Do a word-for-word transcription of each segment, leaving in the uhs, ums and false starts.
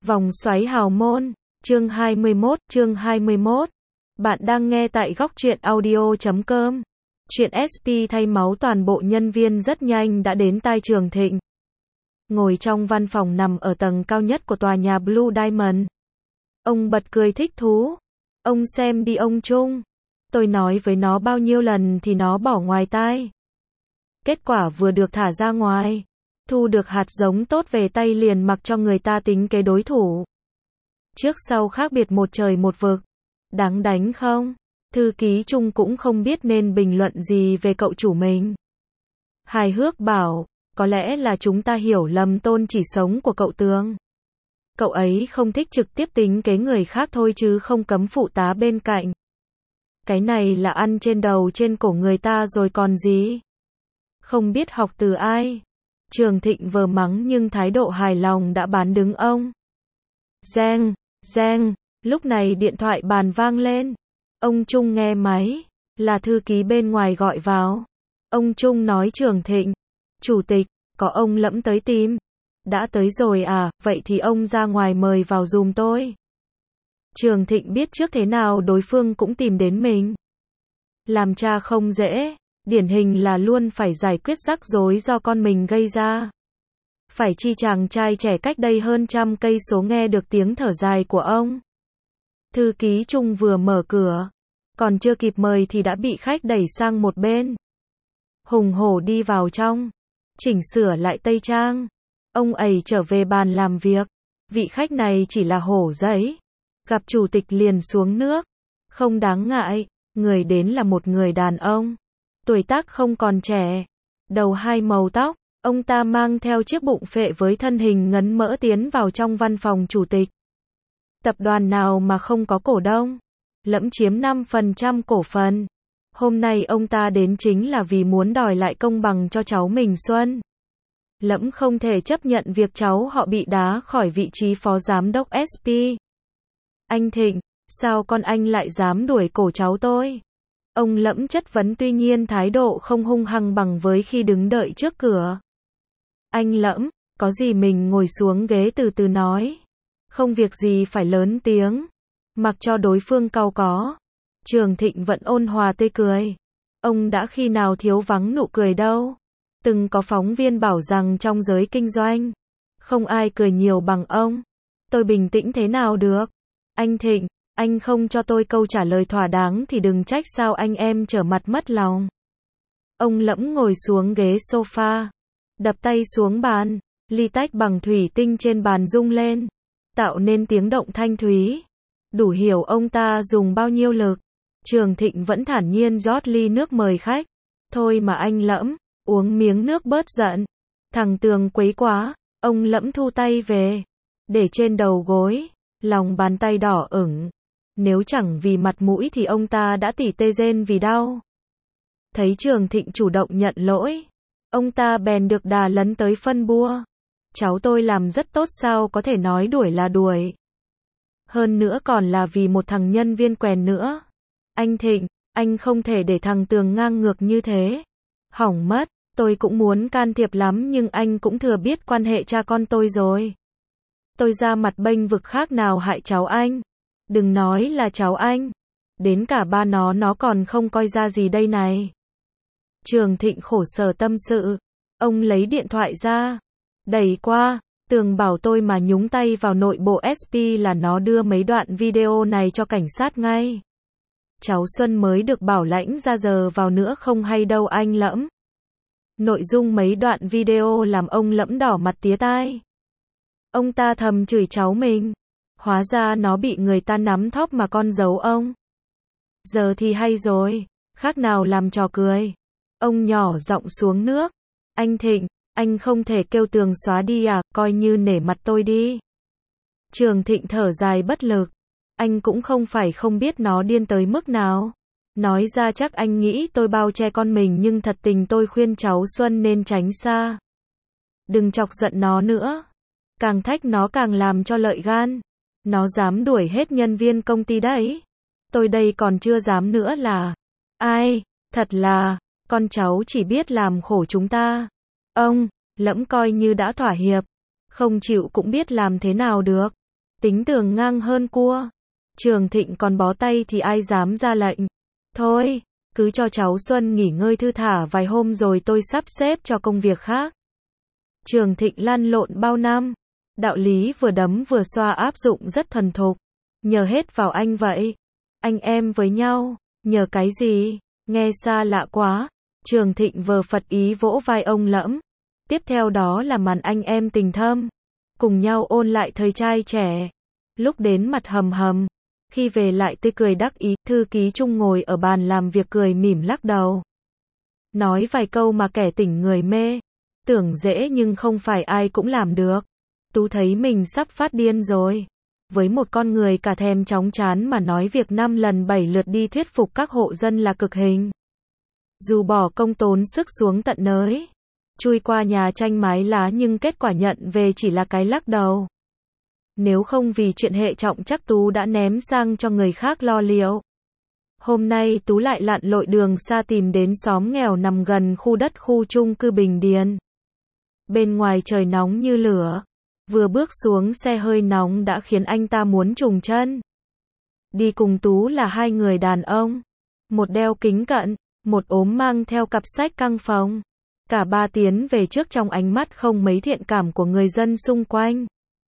Vòng xoáy hào môn, chương hai mươi mốt, chương hai mươi mốt. Bạn đang nghe tại góc truyện audio chấm com. Chuyện ét pê thay máu toàn bộ nhân viên rất nhanh đã đến tai Trường Thịnh. Ngồi trong văn phòng nằm ở tầng cao nhất của tòa nhà Blue Diamond. Ông bật cười thích thú. Ông xem đi ông Trung. Tôi nói với nó bao nhiêu lần thì nó bỏ ngoài tai. Kết quả vừa được thả ra ngoài. Thu được hạt giống tốt về tay liền mặc cho người ta tính kế đối thủ. Trước sau khác biệt một trời một vực. Đáng đánh không? Thư ký Trung cũng không biết nên bình luận gì về cậu chủ mình. Hài hước bảo, có lẽ là chúng ta hiểu lầm tôn chỉ sống của cậu Tường. Cậu ấy không thích trực tiếp tính kế người khác thôi chứ không cấm phụ tá bên cạnh. Cái này là ăn trên đầu trên cổ người ta rồi còn gì? Không biết học từ ai? Trường Thịnh vừa mắng nhưng thái độ hài lòng đã bán đứng ông. Reng, reng, lúc này điện thoại bàn vang lên. Ông Trung nghe máy, là thư ký bên ngoài gọi vào. Ông Trung nói Trường Thịnh, chủ tịch, có ông Lẫm tới tìm. Đã tới rồi à, vậy thì ông ra ngoài mời vào giùm tôi. Trường Thịnh biết trước thế nào đối phương cũng tìm đến mình. Làm cha không dễ. Điển hình là luôn phải giải quyết rắc rối do con mình gây ra. Phải chi chàng trai trẻ cách đây hơn trăm cây số nghe được tiếng thở dài của ông. Thư ký Trung vừa mở cửa, còn chưa kịp mời thì đã bị khách đẩy sang một bên. Hùng hổ đi vào trong, chỉnh sửa lại tây trang. Ông ấy trở về bàn làm việc. Vị khách này chỉ là hổ giấy. Gặp chủ tịch liền xuống nước. Không đáng ngại, người đến là một người đàn ông. Tuổi tác không còn trẻ, đầu hai màu tóc, ông ta mang theo chiếc bụng phệ với thân hình ngấn mỡ tiến vào trong văn phòng chủ tịch. Tập đoàn nào mà không có cổ đông? Lẫm chiếm năm phần trăm cổ phần. Hôm nay ông ta đến chính là vì muốn đòi lại công bằng cho cháu mình Xuân. Lẫm không thể chấp nhận việc cháu họ bị đá khỏi vị trí phó giám đốc ét pê. Anh Thịnh, sao con anh lại dám đuổi cổ cháu tôi? Ông Lẫm chất vấn tuy nhiên thái độ không hung hăng bằng với khi đứng đợi trước cửa. Anh Lẫm, có gì mình ngồi xuống ghế từ từ nói. Không việc gì phải lớn tiếng. Mặc cho đối phương cau có. Trường Thịnh vẫn ôn hòa tươi cười. Ông đã khi nào thiếu vắng nụ cười đâu. Từng có phóng viên bảo rằng trong giới kinh doanh, không ai cười nhiều bằng ông. Tôi bình tĩnh thế nào được? Anh Thịnh, anh không cho tôi câu trả lời thỏa đáng thì đừng trách sao anh em trở mặt mất lòng. Ông Lẫm ngồi xuống ghế sofa, đập tay xuống bàn, ly tách bằng thủy tinh trên bàn rung lên, tạo nên tiếng động thanh thúy. Đủ hiểu ông ta dùng bao nhiêu lực. Trường Thịnh vẫn thản nhiên rót ly nước mời khách. Thôi mà anh Lẫm, uống miếng nước bớt giận. Thằng Tường quấy quá. Ông Lẫm thu tay về, để trên đầu gối, lòng bàn tay đỏ ửng. Nếu chẳng vì mặt mũi thì ông ta đã tỉ tê rên vì đau. Thấy Trường Thịnh chủ động nhận lỗi, ông ta bèn được đà lấn tới phân bua. Cháu tôi làm rất tốt sao có thể nói đuổi là đuổi. Hơn nữa còn là vì một thằng nhân viên quèn nữa. Anh Thịnh, anh không thể để thằng Tường ngang ngược như thế. Hỏng mất, tôi cũng muốn can thiệp lắm nhưng anh cũng thừa biết quan hệ cha con tôi rồi. Tôi ra mặt bênh vực khác nào hại cháu anh. Đừng nói là cháu anh. Đến cả ba nó nó còn không coi ra gì đây này. Trường Thịnh khổ sở tâm sự. Ông lấy điện thoại ra. Đẩy qua. Tường bảo tôi mà nhúng tay vào nội bộ ét pê là nó đưa mấy đoạn video này cho cảnh sát ngay. Cháu Xuân mới được bảo lãnh ra giờ vào nữa không hay đâu anh Lẫm. Nội dung mấy đoạn video làm ông Lẫm đỏ mặt tía tai. Ông ta thầm chửi cháu mình. Hóa ra nó bị người ta nắm thóp mà con giấu ông. Giờ thì hay rồi, khác nào làm trò cười. Ông nhỏ giọng xuống nước. Anh Thịnh, anh không thể kêu Tường xóa đi à, coi như nể mặt tôi đi. Trường Thịnh thở dài bất lực. Anh cũng không phải không biết nó điên tới mức nào. Nói ra chắc anh nghĩ tôi bao che con mình nhưng thật tình tôi khuyên cháu Xuân nên tránh xa. Đừng chọc giận nó nữa. Càng thách nó càng làm cho lợi gan. Nó dám đuổi hết nhân viên công ty đấy. Tôi đây còn chưa dám nữa là. Ai, thật là, con cháu chỉ biết làm khổ chúng ta. Ông, Lẫm coi như đã thỏa hiệp. Không chịu cũng biết làm thế nào được. tính tường ngang hơn cua. Trường Thịnh còn bó tay thì ai dám ra lệnh. Thôi, cứ cho cháu Xuân nghỉ ngơi thư thả vài hôm rồi tôi sắp xếp cho công việc khác. Trường Thịnh lăn lộn bao năm, đạo lý vừa đấm vừa xoa áp dụng rất thuần thục. Nhờ hết vào anh vậy. Anh em với nhau, nhờ cái gì? Nghe xa lạ quá. Trường Thịnh vờ phật ý vỗ vai ông Lẫm. Tiếp theo đó là màn anh em tình thâm. Cùng nhau ôn lại thời trai trẻ. Lúc đến mặt hầm hầm. Khi về lại tươi cười đắc ý, thư ký Trung ngồi ở bàn làm việc cười mỉm lắc đầu. Nói vài câu mà kẻ tỉnh người mê. Tưởng dễ nhưng không phải ai cũng làm được. Tú thấy mình sắp phát điên rồi. Với một con người cả thèm chóng chán mà nói việc năm lần bảy lượt đi thuyết phục các hộ dân là cực hình. Dù bỏ công tốn sức xuống tận nơi, chui qua nhà tranh mái lá nhưng kết quả nhận về chỉ là cái lắc đầu. Nếu không vì chuyện hệ trọng chắc Tú đã ném sang cho người khác lo liệu. Hôm nay Tú lại lặn lội đường xa tìm đến xóm nghèo nằm gần khu đất khu chung cư Bình Điền. Bên ngoài trời nóng như lửa. Vừa bước xuống xe hơi nóng đã khiến anh ta muốn trùng chân. Đi cùng Tú là hai người đàn ông. Một đeo kính cận, một ốm mang theo cặp sách căng phồng. Cả ba tiến về trước trong ánh mắt không mấy thiện cảm của người dân xung quanh.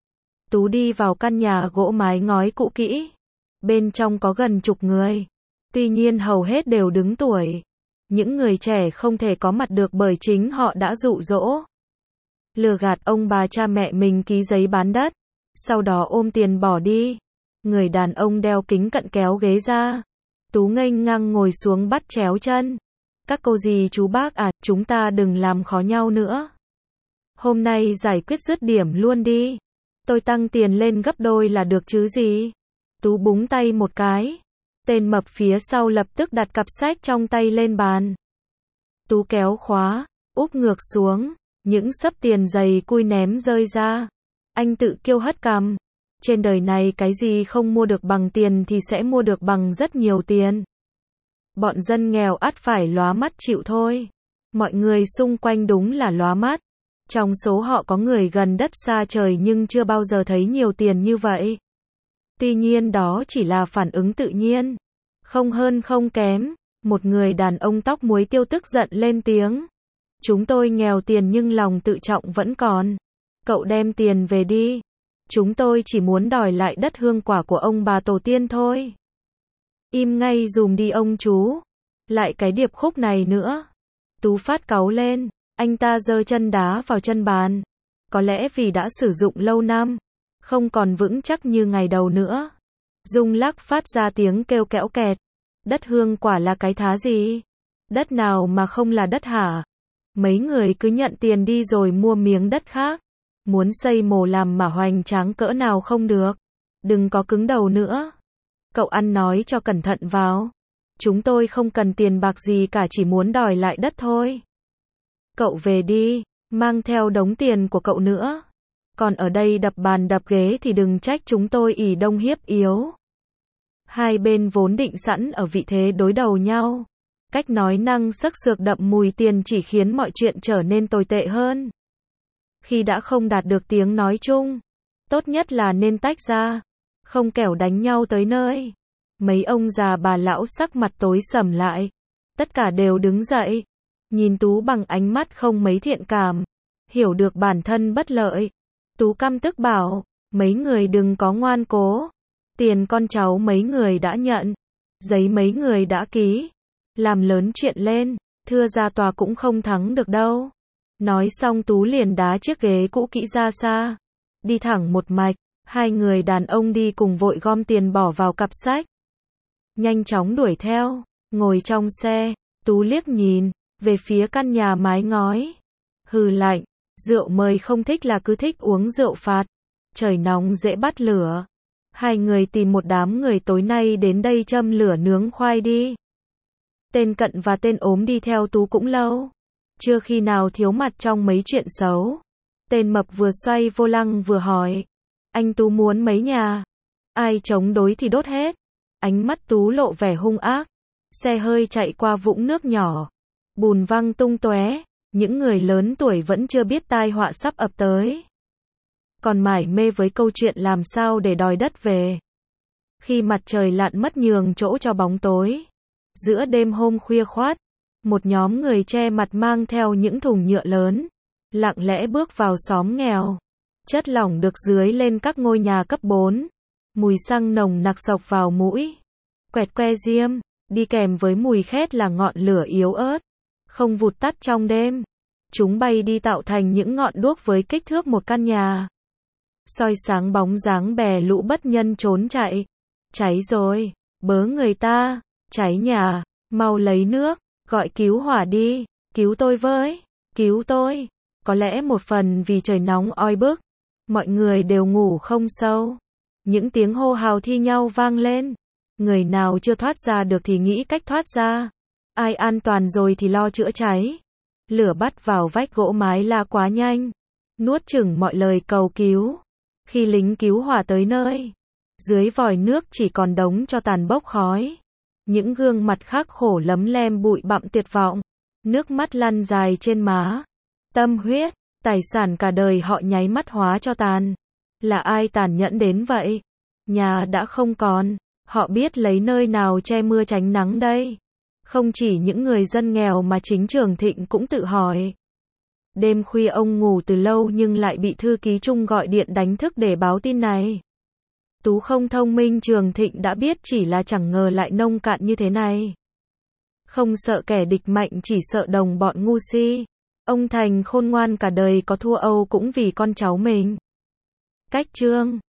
Tú đi vào căn nhà gỗ mái ngói cũ kỹ. Bên trong có gần chục người. Tuy nhiên hầu hết đều đứng tuổi. Những người trẻ không thể có mặt được bởi chính họ đã dụ dỗ. Lừa gạt ông bà cha mẹ mình ký giấy bán đất. Sau đó ôm tiền bỏ đi. Người đàn ông đeo kính cận kéo ghế ra. Tú nghênh ngang ngồi xuống bắt chéo chân. Các cô dì chú bác à, chúng ta đừng làm khó nhau nữa. Hôm nay giải quyết dứt điểm luôn đi. Tôi tăng tiền lên gấp đôi là được chứ gì. Tú búng tay một cái. Tên mập phía sau lập tức đặt cặp sách trong tay lên bàn. Tú kéo khóa, úp ngược xuống. Những xấp tiền dày cui ném rơi ra. Anh tự kiêu hất cằm. Trên đời này cái gì không mua được bằng tiền thì sẽ mua được bằng rất nhiều tiền. Bọn dân nghèo ắt phải lóa mắt chịu thôi. Mọi người xung quanh đúng là lóa mắt. Trong số họ có người gần đất xa trời nhưng chưa bao giờ thấy nhiều tiền như vậy. Tuy nhiên đó chỉ là phản ứng tự nhiên. Không hơn không kém. Một người đàn ông tóc muối tiêu tức giận lên tiếng. Chúng tôi nghèo tiền nhưng lòng tự trọng vẫn còn. Cậu đem tiền về đi. Chúng tôi chỉ muốn đòi lại đất hương quả của ông bà tổ tiên thôi. Im ngay dùm đi ông chú. Lại cái điệp khúc này nữa. Tú phát cáu lên. Anh ta giơ chân đá vào chân bàn. Có lẽ vì đã sử dụng lâu năm. Không còn vững chắc như ngày đầu nữa. Rung lắc phát ra tiếng kêu kẽo kẹt. Đất hương quả là cái thá gì? Đất nào mà không là đất hả? Mấy người cứ nhận tiền đi rồi mua miếng đất khác. Muốn xây mồ làm mà hoành tráng cỡ nào không được. Đừng có cứng đầu nữa. Cậu ăn nói cho cẩn thận vào. Chúng tôi không cần tiền bạc gì cả, chỉ muốn đòi lại đất thôi. Cậu về đi, mang theo đống tiền của cậu nữa. Còn ở đây đập bàn đập ghế thì đừng trách chúng tôi ỷ đông hiếp yếu. Hai bên vốn định sẵn ở vị thế đối đầu nhau. Cách nói năng sắc sược đậm mùi tiền chỉ khiến mọi chuyện trở nên tồi tệ hơn. Khi đã không đạt được tiếng nói chung, tốt nhất là nên tách ra, không kẻo đánh nhau tới nơi. Mấy ông già bà lão sắc mặt tối sầm lại. Tất cả đều đứng dậy, nhìn Tú bằng ánh mắt không mấy thiện cảm. Hiểu được bản thân bất lợi, Tú căm tức bảo, mấy người đừng có ngoan cố. Tiền con cháu mấy người đã nhận, giấy mấy người đã ký. Làm lớn chuyện lên, thưa ra tòa cũng không thắng được đâu. Nói xong Tú liền đá chiếc ghế cũ kỹ ra xa. Đi thẳng một mạch, hai người đàn ông đi cùng vội gom tiền bỏ vào cặp sách. Nhanh chóng đuổi theo, ngồi trong xe, Tú liếc nhìn, về phía căn nhà mái ngói. Hừ lạnh, rượu mời không thích là cứ thích uống rượu phạt. Trời nóng dễ bắt lửa. Hai người tìm một đám người tối nay đến đây châm lửa nướng khoai đi. Tên cận và tên ốm đi theo Tú cũng lâu. Chưa khi nào thiếu mặt trong mấy chuyện xấu. Tên mập vừa xoay vô lăng vừa hỏi. Anh Tú muốn mấy nhà? Ai chống đối thì đốt hết. Ánh mắt Tú lộ vẻ hung ác. Xe hơi chạy qua vũng nước nhỏ. Bùn văng tung tóe. Những người lớn tuổi vẫn chưa biết tai họa sắp ập tới. còn mải mê với câu chuyện làm sao để đòi đất về. Khi mặt trời lặn mất nhường chỗ cho bóng tối, giữa đêm hôm khuya khoắt, một nhóm người che mặt mang theo những thùng nhựa lớn, lặng lẽ bước vào xóm nghèo. Chất lỏng được dưới lên các ngôi nhà cấp bốn, mùi xăng nồng nặc xộc vào mũi. Quẹt que diêm, đi kèm với mùi khét là ngọn lửa yếu ớt, không vụt tắt trong đêm. Chúng bay đi tạo thành những ngọn đuốc với kích thước một căn nhà, soi sáng bóng dáng bè lũ bất nhân trốn chạy. Cháy rồi, bớ người ta, cháy nhà, mau lấy nước, gọi cứu hỏa đi, cứu tôi với, cứu tôi. Có lẽ một phần vì trời nóng oi bức, mọi người đều ngủ không sâu. Những tiếng hô hào thi nhau vang lên. Người nào chưa thoát ra được thì nghĩ cách thoát ra. Ai an toàn rồi thì lo chữa cháy. Lửa bắt vào vách gỗ mái la quá nhanh, nuốt chửng mọi lời cầu cứu. Khi lính cứu hỏa tới nơi, dưới vòi nước chỉ còn đống tro tàn bốc khói. Những gương mặt khắc khổ lấm lem bụi bặm tuyệt vọng, nước mắt lăn dài trên má. Tâm huyết, tài sản cả đời họ nháy mắt hóa cho tàn. Là ai tàn nhẫn đến vậy? Nhà đã không còn, họ biết lấy nơi nào che mưa tránh nắng đây? Không chỉ những người dân nghèo mà chính Trường Thịnh cũng tự hỏi. Đêm khuya ông ngủ từ lâu nhưng lại bị thư ký Trung gọi điện đánh thức để báo tin này. Tú không thông minh, Trường Thịnh đã biết, chỉ là chẳng ngờ lại nông cạn như thế này. Không sợ kẻ địch mạnh, chỉ sợ đồng bọn ngu si. Ông Thành khôn ngoan cả đời có thua Âu cũng vì con cháu mình. Cách chương